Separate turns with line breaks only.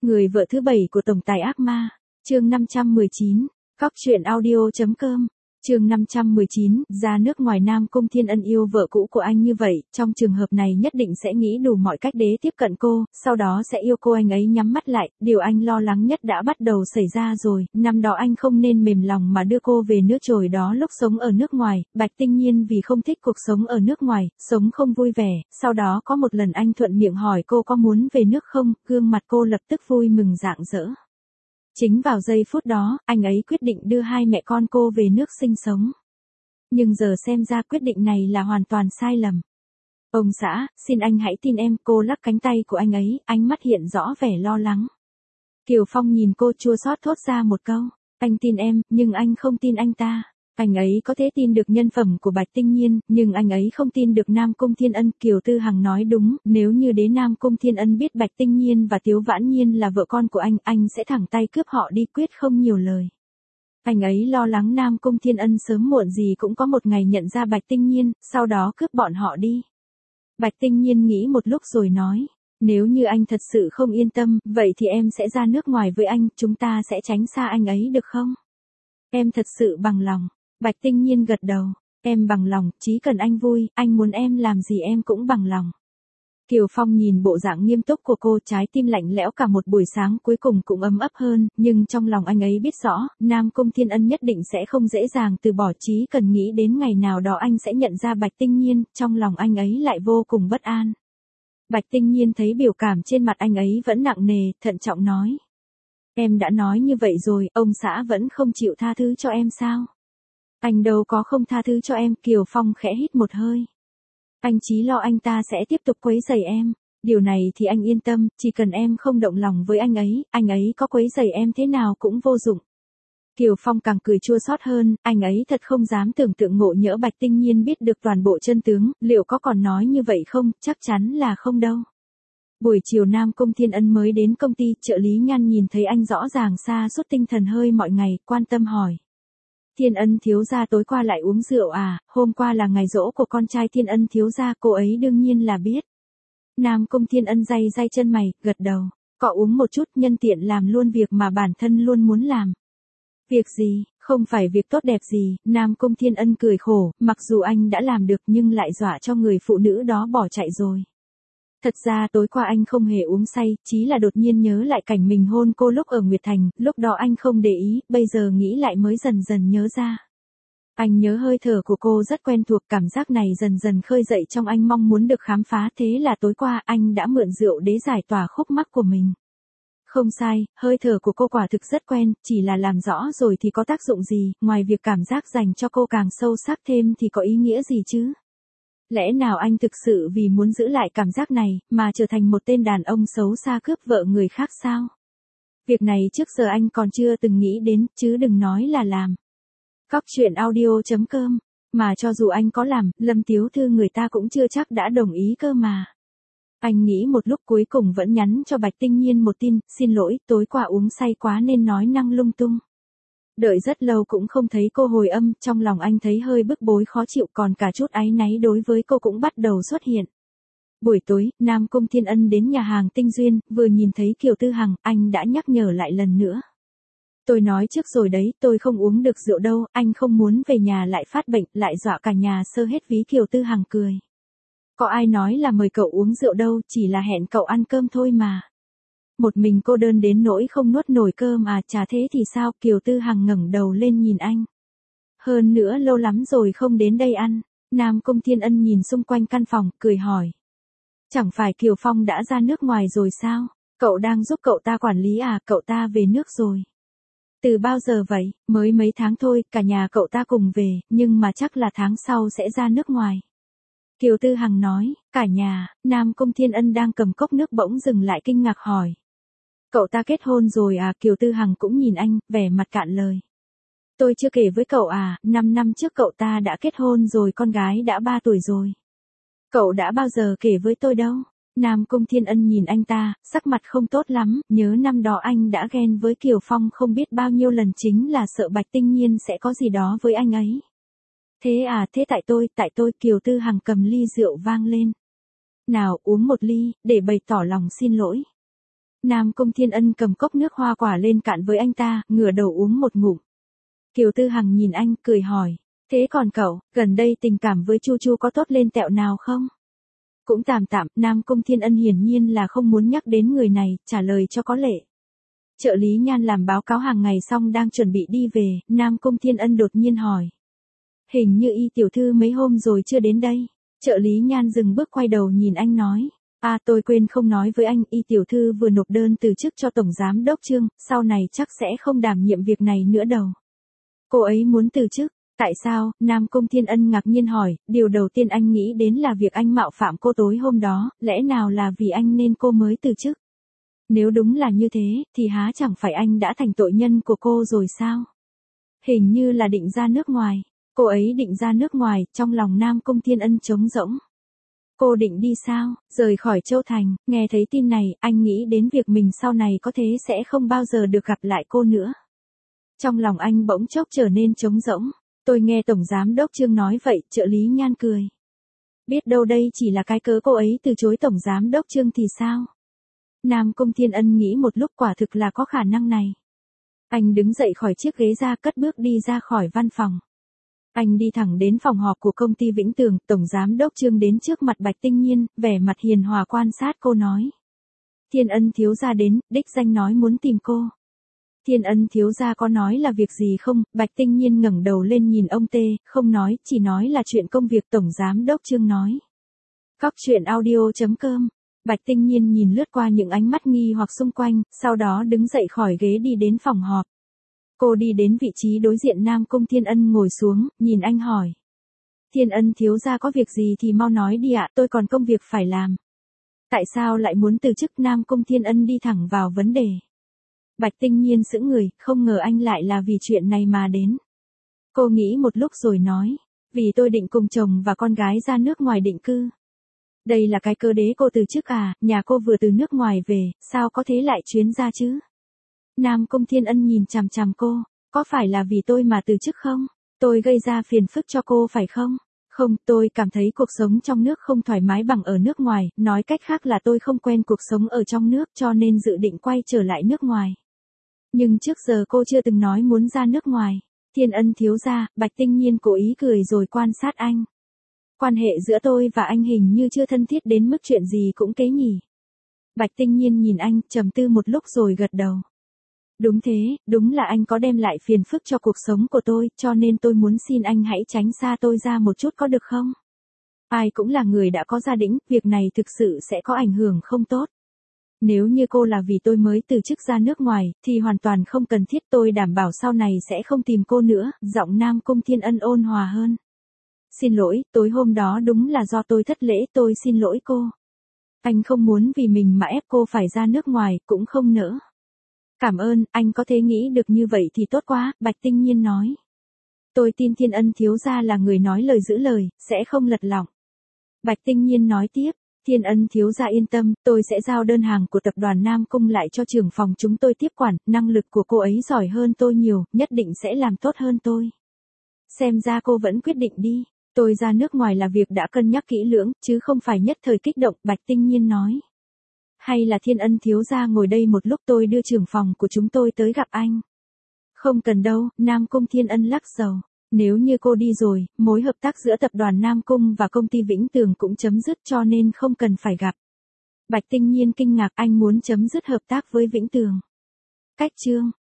Người vợ thứ 7 của tổng tài ác ma, chương 519, Cóc truyện audio.com. Chương 519, ra nước ngoài Nam Cung Thiên Ân yêu vợ cũ của anh như vậy, trong trường hợp này nhất định sẽ nghĩ đủ mọi cách để tiếp cận cô, sau đó sẽ yêu cô. Anh ấy nhắm mắt lại, điều anh lo lắng nhất đã bắt đầu xảy ra rồi, năm đó anh không nên mềm lòng mà đưa cô về nước trồi đó lúc sống ở nước ngoài. Bạch Tinh Nhiên vì không thích cuộc sống ở nước ngoài, sống không vui vẻ, sau đó có một lần anh thuận miệng hỏi cô có muốn về nước không, gương mặt cô lập tức vui mừng rạng rỡ. Chính vào giây phút đó, anh ấy quyết định đưa hai mẹ con cô về nước sinh sống. Nhưng giờ xem ra quyết định này là hoàn toàn sai lầm. Ông xã, xin anh hãy tin em. Cô lắc cánh tay của anh ấy, ánh mắt hiện rõ vẻ lo lắng. Kiều Phong nhìn cô chua xót thốt ra một câu, anh tin em, nhưng anh không tin anh ta. Anh ấy có thể tin được nhân phẩm của Bạch Tinh Nhiên, nhưng anh ấy không tin được Nam Cung Thiên Ân. Kiều Tư Hằng nói đúng, nếu như đế Nam Cung Thiên Ân biết Bạch Tinh Nhiên và Tiếu Vãn Nhiên là vợ con của anh sẽ thẳng tay cướp họ đi, quyết không nhiều lời. Anh ấy lo lắng Nam Cung Thiên Ân sớm muộn gì cũng có một ngày nhận ra Bạch Tinh Nhiên, sau đó cướp bọn họ đi. Bạch Tinh Nhiên nghĩ một lúc rồi nói, nếu như anh thật sự không yên tâm, vậy thì em sẽ ra nước ngoài với anh, chúng ta sẽ tránh xa anh ấy được không? Em thật sự bằng lòng. Bạch Tinh Nhiên gật đầu, em bằng lòng, chỉ cần anh vui, anh muốn em làm gì em cũng bằng lòng. Kiều Phong nhìn bộ dạng nghiêm túc của cô, trái tim lạnh lẽo cả một buổi sáng cuối cùng cũng ấm ấp hơn, nhưng trong lòng anh ấy biết rõ, Nam Cung Thiên Ân nhất định sẽ không dễ dàng từ bỏ, chí cần nghĩ đến ngày nào đó anh sẽ nhận ra Bạch Tinh Nhiên, trong lòng anh ấy lại vô cùng bất an. Bạch Tinh Nhiên thấy biểu cảm trên mặt anh ấy vẫn nặng nề, thận trọng nói. Em đã nói như vậy rồi, ông xã vẫn không chịu tha thứ cho em sao? Anh đâu có không tha thứ cho em. Kiều Phong khẽ hít một hơi. Anh chỉ lo anh ta sẽ tiếp tục quấy rầy em. Điều này thì anh yên tâm, chỉ cần em không động lòng với anh ấy có quấy rầy em thế nào cũng vô dụng. Kiều Phong càng cười chua xót hơn, anh ấy thật không dám tưởng tượng ngộ nhỡ Bạch Tinh Nhiên biết được toàn bộ chân tướng, liệu có còn nói như vậy không? Chắc chắn là không đâu. Buổi chiều Nam Cung Thiên Ân mới đến công ty, trợ lý Nhan nhìn thấy anh rõ ràng sa sút tinh thần hơi mọi ngày, quan tâm hỏi. Thiên Ân thiếu gia tối qua lại uống rượu à? Hôm qua là ngày giỗ của con trai Thiên Ân thiếu gia, cô ấy đương nhiên là biết. Nam Cung Thiên Ân day day chân mày, gật đầu. Có uống một chút, nhân tiện làm luôn việc mà bản thân luôn muốn làm. Việc gì? Không phải việc tốt đẹp gì. Nam Cung Thiên Ân cười khổ, mặc dù anh đã làm được nhưng lại dọa cho người phụ nữ đó bỏ chạy rồi. Thật ra tối qua anh không hề uống say, chỉ là đột nhiên nhớ lại cảnh mình hôn cô lúc ở Nguyệt Thành, lúc đó anh không để ý, bây giờ nghĩ lại mới dần dần nhớ ra. Anh nhớ hơi thở của cô rất quen thuộc, cảm giác này dần dần khơi dậy trong anh mong muốn được khám phá, thế là tối qua anh đã mượn rượu để giải tỏa khúc mắc của mình. Không sai, hơi thở của cô quả thực rất quen, chỉ là làm rõ rồi thì có tác dụng gì, ngoài việc cảm giác dành cho cô càng sâu sắc thêm thì có ý nghĩa gì chứ? Lẽ nào anh thực sự vì muốn giữ lại cảm giác này, mà trở thành một tên đàn ông xấu xa cướp vợ người khác sao? Việc này trước giờ anh còn chưa từng nghĩ đến, chứ đừng nói là làm. Cóc truyện audio.com, mà cho dù anh có làm, Lâm Tiếu Thư người ta cũng chưa chắc đã đồng ý cơ mà. Anh nghĩ một lúc cuối cùng vẫn nhắn cho Bạch Tinh Nhiên một tin, xin lỗi, tối qua uống say quá nên nói năng lung tung. Đợi rất lâu cũng không thấy cô hồi âm, trong lòng anh thấy hơi bức bối khó chịu, còn cả chút áy náy đối với cô cũng bắt đầu xuất hiện. Buổi tối, Nam Cung Thiên Ân đến nhà hàng Tinh Duyên, vừa nhìn thấy Kiều Tư Hằng, anh đã nhắc nhở lại lần nữa. Tôi nói trước rồi đấy, tôi không uống được rượu đâu, anh không muốn về nhà lại phát bệnh, lại dọa cả nhà sơ hết ví. Kiều Tư Hằng cười. Có ai nói là mời cậu uống rượu đâu, chỉ là hẹn cậu ăn cơm thôi mà. Một mình cô đơn đến nỗi không nuốt nổi cơm à? Chả thế thì sao? Kiều Tư Hằng ngẩng đầu lên nhìn anh. Hơn nữa lâu lắm rồi không đến đây ăn. Nam Cung Thiên Ân nhìn xung quanh căn phòng, cười hỏi. Chẳng phải Kiều Phong đã ra nước ngoài rồi sao? Cậu đang giúp cậu ta quản lý à? Cậu ta về nước rồi. Từ bao giờ vậy? Mới mấy tháng thôi, cả nhà cậu ta cùng về, nhưng mà chắc là tháng sau sẽ ra nước ngoài. Kiều Tư Hằng nói, cả nhà. Nam Cung Thiên Ân đang cầm cốc nước bỗng dừng lại kinh ngạc hỏi. Cậu ta kết hôn rồi à? Kiều Tư Hằng cũng nhìn anh, vẻ mặt cạn lời. Tôi chưa kể với cậu à, 5 năm trước cậu ta đã kết hôn rồi, con gái đã 3 tuổi rồi. Cậu đã bao giờ kể với tôi đâu. Nam Cung Thiên Ân nhìn anh ta, sắc mặt không tốt lắm, nhớ năm đó anh đã ghen với Kiều Phong không biết bao nhiêu lần, chính là sợ Bạch Tinh Nhiên sẽ có gì đó với anh ấy. Thế à, thế tại tôi. Kiều Tư Hằng cầm ly rượu vang lên. Nào, uống một ly, để bày tỏ lòng xin lỗi. Nam Cung Thiên Ân cầm cốc nước hoa quả lên cạn với anh ta, ngửa đầu uống một ngụm. Kiều Tư Hằng nhìn anh, cười hỏi. Thế còn cậu, gần đây tình cảm với Chu Chu có tốt lên tẹo nào không? Cũng tạm tạm, Nam Cung Thiên Ân hiển nhiên là không muốn nhắc đến người này, trả lời cho có lệ. Trợ lý Nhan làm báo cáo hàng ngày xong đang chuẩn bị đi về, Nam Cung Thiên Ân đột nhiên hỏi. Hình như Y tiểu thư mấy hôm rồi chưa đến đây. Trợ lý Nhan dừng bước quay đầu nhìn anh nói. Tôi quên không nói với anh, Y tiểu thư vừa nộp đơn từ chức cho Tổng Giám Đốc Trương, sau này chắc sẽ không đảm nhiệm việc này nữa đâu. Cô ấy muốn từ chức. Tại sao? Nam Cung Thiên Ân ngạc nhiên hỏi, điều đầu tiên anh nghĩ đến là việc anh mạo phạm cô tối hôm đó, lẽ nào là vì anh nên cô mới từ chức? Nếu đúng là như thế, thì há chẳng phải anh đã thành tội nhân của cô rồi sao? Hình như là định ra nước ngoài. Cô ấy định ra nước ngoài, trong lòng Nam Cung Thiên Ân trống rỗng. Cô định đi sao? Rời khỏi Châu Thành, nghe thấy tin này, anh nghĩ đến việc mình sau này có thế sẽ không bao giờ được gặp lại cô nữa. Trong lòng anh bỗng chốc trở nên trống rỗng. Tôi nghe Tổng Giám Đốc Trương nói vậy, trợ lý Nhan cười. Biết đâu đây chỉ là cái cớ cô ấy từ chối Tổng Giám Đốc Trương thì sao? Nam Cung Thiên Ân nghĩ một lúc quả thực là có khả năng này. Anh đứng dậy khỏi chiếc ghế ra cất bước đi ra khỏi văn phòng. Anh đi thẳng đến phòng họp của công ty Vĩnh Tường, Tổng Giám Đốc Trương đến trước mặt Bạch Tinh Nhiên, vẻ mặt hiền hòa quan sát cô nói. Thiên Ân thiếu gia đến, đích danh nói muốn tìm cô. Thiên Ân thiếu gia có nói là việc gì không? Bạch Tinh Nhiên ngẩng đầu lên nhìn ông Tê, không nói, chỉ nói là chuyện công việc Tổng Giám Đốc Trương nói. Cóc truyện audio.com. Bạch Tinh Nhiên nhìn lướt qua những ánh mắt nghi hoặc xung quanh, sau đó đứng dậy khỏi ghế đi đến phòng họp. Cô đi đến vị trí đối diện Nam Cung Thiên Ân ngồi xuống, nhìn anh hỏi. Thiên Ân thiếu gia có việc gì thì mau nói đi ạ, tôi còn công việc phải làm. Tại sao lại muốn từ chức? Nam Cung Thiên Ân đi thẳng vào vấn đề. Bạch Tinh Nhiên sững người, không ngờ anh lại là vì chuyện này mà đến. Cô nghĩ một lúc rồi nói, vì tôi định cùng chồng và con gái ra nước ngoài định cư. Đây là cái cơ đế cô từ chức à, nhà cô vừa từ nước ngoài về, sao có thế lại chuyến ra chứ? Nam Cung Thiên Ân nhìn chằm chằm cô, có phải là vì tôi mà từ chức không? Tôi gây ra phiền phức cho cô phải không? Không, tôi cảm thấy cuộc sống trong nước không thoải mái bằng ở nước ngoài, nói cách khác là tôi không quen cuộc sống ở trong nước cho nên dự định quay trở lại nước ngoài. Nhưng trước giờ cô chưa từng nói muốn ra nước ngoài. Thiên Ân thiếu gia, Bạch Tinh Nhiên cố ý cười rồi quan sát anh. Quan hệ giữa tôi và anh hình như chưa thân thiết đến mức chuyện gì cũng kế nhỉ. Bạch Tinh Nhiên nhìn anh, trầm tư một lúc rồi gật đầu. Đúng thế, đúng là anh có đem lại phiền phức cho cuộc sống của tôi, cho nên tôi muốn xin anh hãy tránh xa tôi ra một chút có được không? Ai cũng là người đã có gia đình, việc này thực sự sẽ có ảnh hưởng không tốt. Nếu như cô là vì tôi mới từ chức ra nước ngoài, thì hoàn toàn không cần thiết, tôi đảm bảo sau này sẽ không tìm cô nữa, giọng Nam Cung Thiên Ân ôn hòa hơn. Xin lỗi, tối hôm đó đúng là do tôi thất lễ, tôi xin lỗi cô. Anh không muốn vì mình mà ép cô phải ra nước ngoài, cũng không nỡ. Cảm ơn, anh có thể nghĩ được như vậy thì tốt quá, Bạch Tinh Nhiên nói. Tôi tin Thiên Ân thiếu gia là người nói lời giữ lời, sẽ không lật lọng. Bạch Tinh Nhiên nói tiếp. Thiên Ân thiếu gia yên tâm, tôi sẽ giao đơn hàng của tập đoàn Nam Cung lại cho trưởng phòng chúng tôi tiếp quản, năng lực của cô ấy giỏi hơn tôi nhiều, nhất định sẽ làm tốt hơn tôi. Xem ra cô vẫn quyết định đi, tôi ra nước ngoài là việc đã cân nhắc kỹ lưỡng, chứ không phải nhất thời kích động, Bạch Tinh Nhiên nói. Hay là Thiên Ân thiếu gia ngồi đây một lúc tôi đưa trưởng phòng của chúng tôi tới gặp anh. Không cần đâu, Nam Cung Thiên Ân lắc đầu. Nếu như cô đi rồi, mối hợp tác giữa tập đoàn Nam Cung và công ty Vĩnh Tường cũng chấm dứt cho nên không cần phải gặp. Bạch Tinh Nhiên kinh ngạc, anh muốn chấm dứt hợp tác với Vĩnh Tường. Cách chương.